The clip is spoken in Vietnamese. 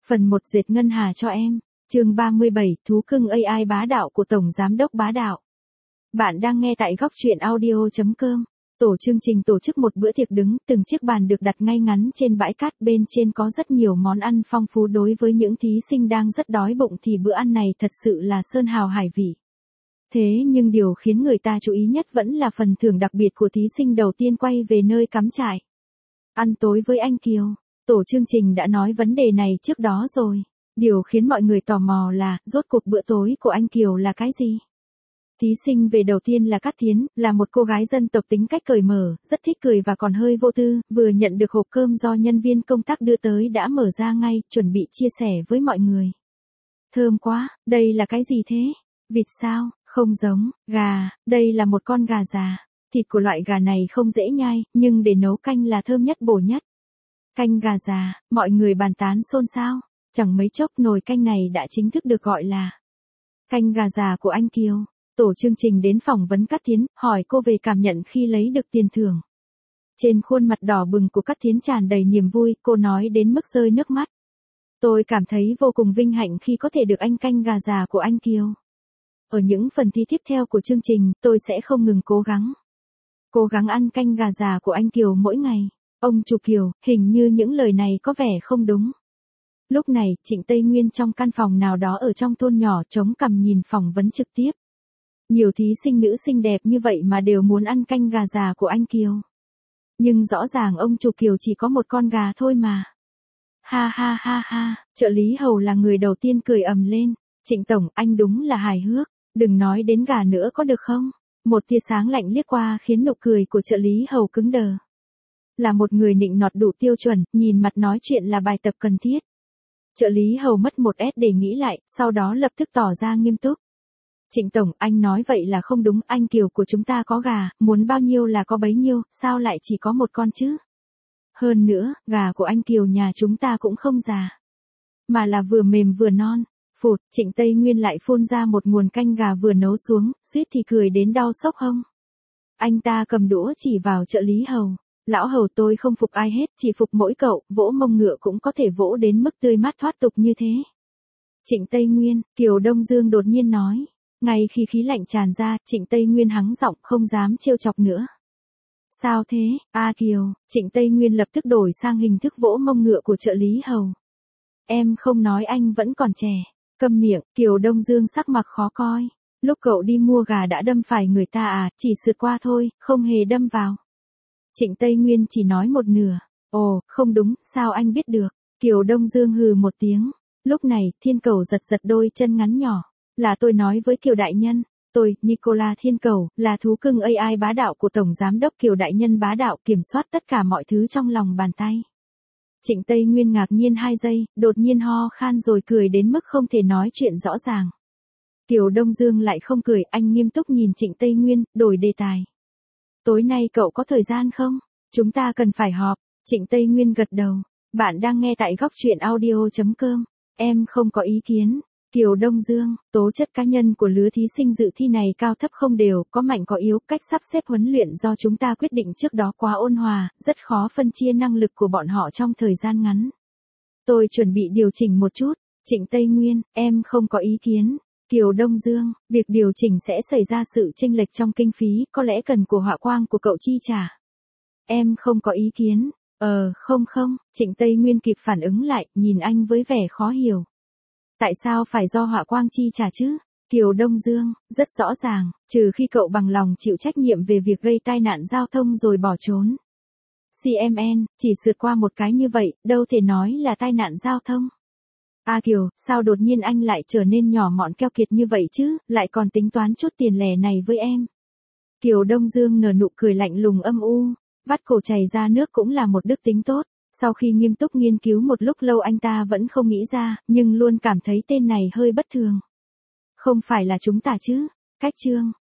Phần 1 dệt ngân hà cho em. Chương 37, thú cưng AI bá đạo của Tổng Giám đốc bá đạo. Bạn đang nghe tại góc truyện audio.com. Tổ chương trình tổ chức một bữa tiệc đứng, từng chiếc bàn được đặt ngay ngắn trên bãi cát, bên trên có rất nhiều món ăn phong phú. Đối với những thí sinh đang rất đói bụng thì bữa ăn này thật sự là sơn hào hải vị. Thế nhưng điều khiến người ta chú ý nhất vẫn là phần thưởng đặc biệt của thí sinh đầu tiên quay về nơi cắm trại. Ăn tối với anh Kiều. Tổ chương trình đã nói vấn đề này trước đó rồi. Điều khiến mọi người tò mò là, rốt cuộc bữa tối của anh Kiều là cái gì? Thí sinh về đầu tiên là Cát Thiến, là một cô gái dân tộc tính cách cởi mở, rất thích cười và còn hơi vô tư, vừa nhận được hộp cơm do nhân viên công tác đưa tới đã mở ra ngay, chuẩn bị chia sẻ với mọi người. Thơm quá, đây là cái gì thế? Vịt sao? Không giống, gà, đây là một con gà già. Thịt của loại gà này không dễ nhai, nhưng để nấu canh là thơm nhất bổ nhất. Canh gà già, mọi người bàn tán xôn xao. Chẳng mấy chốc nồi canh này đã chính thức được gọi là canh gà già của anh Kiều. Tổ chương trình đến phỏng vấn Cát Thiến, hỏi cô về cảm nhận khi lấy được tiền thưởng. Trên khuôn mặt đỏ bừng của Cát Thiến tràn đầy niềm vui, cô nói đến mức rơi nước mắt. Tôi cảm thấy vô cùng vinh hạnh khi có thể được ăn canh gà già của anh Kiều. Ở những phần thi tiếp theo của chương trình, tôi sẽ không ngừng cố gắng ăn canh gà già của anh Kiều mỗi ngày. Ông chủ Kiều, hình như những lời này có vẻ không đúng. Lúc này, Trịnh Tây Nguyên trong căn phòng nào đó ở trong thôn nhỏ chống cằm nhìn phỏng vấn trực tiếp. Nhiều thí sinh nữ xinh đẹp như vậy mà đều muốn ăn canh gà già của anh Kiều. Nhưng rõ ràng ông chủ Kiều chỉ có một con gà thôi mà. Ha ha ha ha, trợ lý Hầu là người đầu tiên cười ầm lên. Trịnh Tổng, anh đúng là hài hước, đừng nói đến gà nữa có được không? Một tia sáng lạnh liếc qua khiến nụ cười của trợ lý Hầu cứng đờ. Là một người nịnh nọt đủ tiêu chuẩn, nhìn mặt nói chuyện là bài tập cần thiết. Trợ lý Hầu mất một S để nghĩ lại, sau đó lập tức tỏ ra nghiêm túc. Trịnh Tổng, anh nói vậy là không đúng, anh Kiều của chúng ta có gà, muốn bao nhiêu là có bấy nhiêu, sao lại chỉ có một con chứ? Hơn nữa, gà của anh Kiều nhà chúng ta cũng không già, mà là vừa mềm vừa non. Phụt, Trịnh Tây Nguyên lại phun ra một nguồn canh gà vừa nấu xuống, suýt thì cười đến đau xốc hông. Anh ta cầm đũa chỉ vào trợ lý Hầu. Lão Hầu, tôi không phục ai hết, chỉ phục mỗi cậu, vỗ mông ngựa cũng có thể vỗ đến mức tươi mát thoát tục như thế. Trịnh Tây Nguyên, Kiều Đông Dương đột nhiên nói. Ngay khi khí lạnh tràn ra, Trịnh Tây Nguyên hắng giọng, không dám trêu chọc nữa. Sao thế, Kiều? Trịnh Tây Nguyên lập tức đổi sang hình thức vỗ mông ngựa của trợ lý Hầu. Em không nói anh vẫn còn trẻ. Câm miệng, Kiều Đông Dương sắc mặt khó coi. Lúc cậu đi mua gà đã đâm phải người ta à, chỉ sượt qua thôi, không hề đâm vào. Trịnh Tây Nguyên chỉ nói một nửa. Ồ, không đúng, sao anh biết được? Kiều Đông Dương hừ một tiếng. Lúc này, Thiên Cầu giật giật đôi chân ngắn nhỏ. Là tôi nói với Kiều Đại Nhân. Tôi, Nicola Thiên Cầu, là thú cưng AI bá đạo của Tổng Giám đốc Kiều Đại Nhân bá đạo, kiểm soát tất cả mọi thứ trong lòng bàn tay. Trịnh Tây Nguyên ngạc nhiên 2 giây, đột nhiên ho khan rồi cười đến mức không thể nói chuyện rõ ràng. Kiều Đông Dương lại không cười, anh nghiêm túc nhìn Trịnh Tây Nguyên, đổi đề tài. Tối nay cậu có thời gian không? Chúng ta cần phải họp. Trịnh Tây Nguyên gật đầu. Bạn đang nghe tại góc truyện audio.com. Em không có ý kiến. Kiều Đông Dương, tố chất cá nhân của lứa thí sinh dự thi này cao thấp không đều, có mạnh có yếu, cách sắp xếp huấn luyện do chúng ta quyết định trước đó quá ôn hòa, rất khó phân chia năng lực của bọn họ trong thời gian ngắn. Tôi chuẩn bị điều chỉnh một chút. Trịnh Tây Nguyên, em không có ý kiến. Kiều Đông Dương, việc điều chỉnh sẽ xảy ra sự chênh lệch trong kinh phí, có lẽ cần của họa quang của cậu chi trả. Em không có ý kiến. Không, Trịnh Tây Nguyên kịp phản ứng lại, nhìn anh với vẻ khó hiểu. Tại sao phải do họa quang chi trả chứ? Kiều Đông Dương, rất rõ ràng, trừ khi cậu bằng lòng chịu trách nhiệm về việc gây tai nạn giao thông rồi bỏ trốn. CMN, chỉ sượt qua một cái như vậy, đâu thể nói là tai nạn giao thông. Kiều, sao đột nhiên anh lại trở nên nhỏ mọn keo kiệt như vậy chứ, lại còn tính toán chút tiền lẻ này với em. Kiều Đông Dương nở nụ cười lạnh lùng âm u, vắt cổ chảy ra nước cũng là một đức tính tốt. Sau khi nghiêm túc nghiên cứu một lúc lâu anh ta vẫn không nghĩ ra, nhưng luôn cảm thấy tên này hơi bất thường. Không phải là chúng ta chứ? Cách chương.